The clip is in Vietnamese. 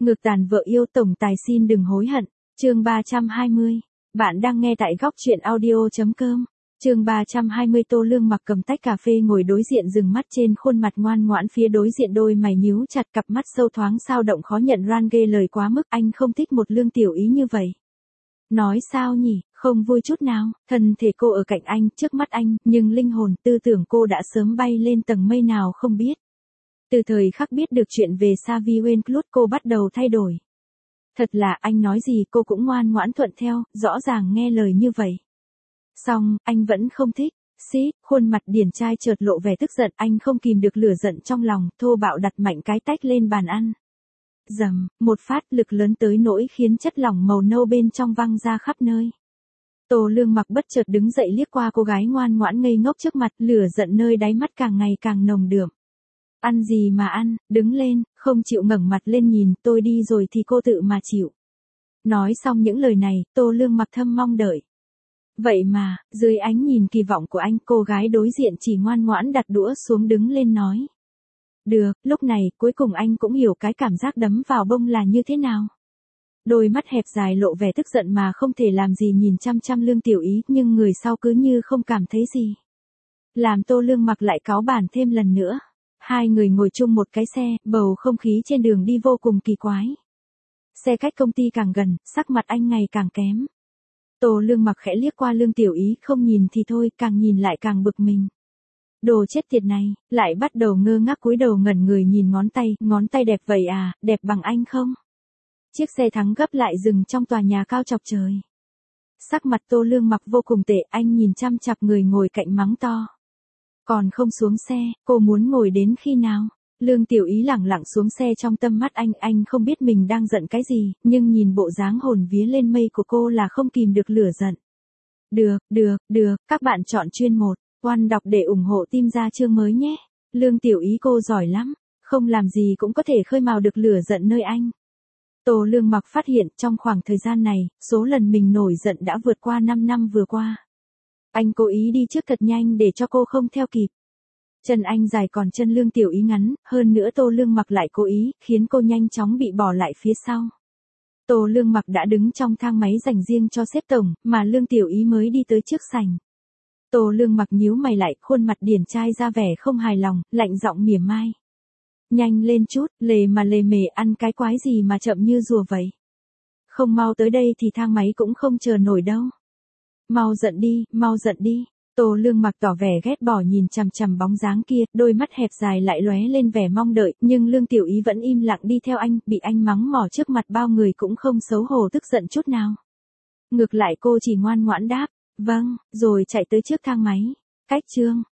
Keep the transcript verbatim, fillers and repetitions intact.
Ngược tàn vợ yêu tổng tài xin đừng hối hận. Chương ba trăm hai mươi. Bạn đang nghe tại góc truyện audio chấm com. Chương ba trăm hai mươi. Tô Lương Mặc cầm tách cà phê ngồi đối diện, dừng mắt trên khuôn mặt ngoan ngoãn phía đối diện, đôi mày nhíu chặt, cặp mắt sâu thoáng sao động khó nhận. Ran ghê lời quá mức, anh không thích một Lương tiểu ý như vậy. Nói sao nhỉ, không vui chút nào. Thân thể cô ở cạnh anh, trước mắt anh, nhưng linh hồn, tư tưởng cô đã sớm bay lên tầng mây nào không biết. Từ thời khắc biết được chuyện về Xavi Wenclut, cô bắt đầu thay đổi. Thật là anh nói gì cô cũng ngoan ngoãn thuận theo, rõ ràng nghe lời như vậy. Xong, anh vẫn không thích. Xí, khuôn mặt điển trai chợt lộ vẻ tức giận, anh không kìm được lửa giận trong lòng, thô bạo đặt mạnh cái tách lên bàn ăn. Dầm, một phát lực lớn tới nỗi khiến chất lỏng màu nâu bên trong văng ra khắp nơi. Tô Lương Mặc bất chợt đứng dậy liếc qua cô gái ngoan ngoãn ngây ngốc trước mặt, lửa giận nơi đáy mắt càng ngày càng nồng đượm. Ăn gì mà ăn, đứng lên, không chịu ngẩng mặt lên nhìn, tôi đi rồi thì cô tự mà chịu. Nói xong những lời này, Tô Lương Mặc thầm mong đợi. Vậy mà, dưới ánh nhìn kỳ vọng của anh, cô gái đối diện chỉ ngoan ngoãn đặt đũa xuống đứng lên nói. Được, lúc này, cuối cùng anh cũng hiểu cái cảm giác đấm vào bông là như thế nào. Đôi mắt hẹp dài lộ vẻ tức giận mà không thể làm gì nhìn chăm chăm Lương tiểu ý, nhưng người sau cứ như không cảm thấy gì. Làm Tô Lương Mặc lại cáu bản thêm lần nữa. Hai người ngồi chung một cái xe, bầu không khí trên đường đi vô cùng kỳ quái. Xe cách công ty càng gần, sắc mặt anh ngày càng kém. Tô Lương Mặc khẽ liếc qua Lương tiểu ý, không nhìn thì thôi, càng nhìn lại càng bực mình. Đồ chết tiệt này, lại bắt đầu ngơ ngác cúi đầu ngẩn người nhìn ngón tay, ngón tay đẹp vậy à, đẹp bằng anh không? Chiếc xe thắng gấp lại dừng trong tòa nhà cao chọc trời. Sắc mặt Tô Lương Mặc vô cùng tệ, anh nhìn chăm chặp người ngồi cạnh mắng to. Còn không xuống xe, cô muốn ngồi đến khi nào? Lương tiểu ý lẳng lặng xuống xe, trong tâm mắt anh, anh không biết mình đang giận cái gì, nhưng nhìn bộ dáng hồn vía lên mây của cô là không kìm được lửa giận. Được, được, được, các bạn chọn chuyên một, oan đọc để ủng hộ team ra chương mới nhé. Lương tiểu ý cô giỏi lắm, không làm gì cũng có thể khơi mào được lửa giận nơi anh. Tô Lương Mặc phát hiện trong khoảng thời gian này, số lần mình nổi giận đã vượt qua năm năm vừa qua. Anh cố ý đi trước thật nhanh để cho cô không theo kịp. Chân anh dài còn chân Lương tiểu ý ngắn, hơn nữa Tô Lương Mặc lại cố ý, khiến cô nhanh chóng bị bỏ lại phía sau. Tô Lương Mặc đã đứng trong thang máy dành riêng cho sếp tổng, mà Lương tiểu ý mới đi tới trước sảnh. Tô Lương Mặc nhíu mày lại, khuôn mặt điển trai ra vẻ không hài lòng, lạnh giọng mỉa mai. Nhanh lên chút, lề mà lề mề, ăn cái quái gì mà chậm như rùa vậy. Không mau tới đây thì thang máy cũng không chờ nổi đâu. Mau giận đi, mau giận đi. Tô Lương Mặc tỏ vẻ ghét bỏ nhìn chằm chằm bóng dáng kia, đôi mắt hẹp dài lại lóe lên vẻ mong đợi, nhưng Lương tiểu ý vẫn im lặng đi theo anh, bị anh mắng mỏ trước mặt bao người cũng không xấu hổ tức giận chút nào. Ngược lại cô chỉ ngoan ngoãn đáp, vâng, rồi chạy tới trước thang máy. Cách chương.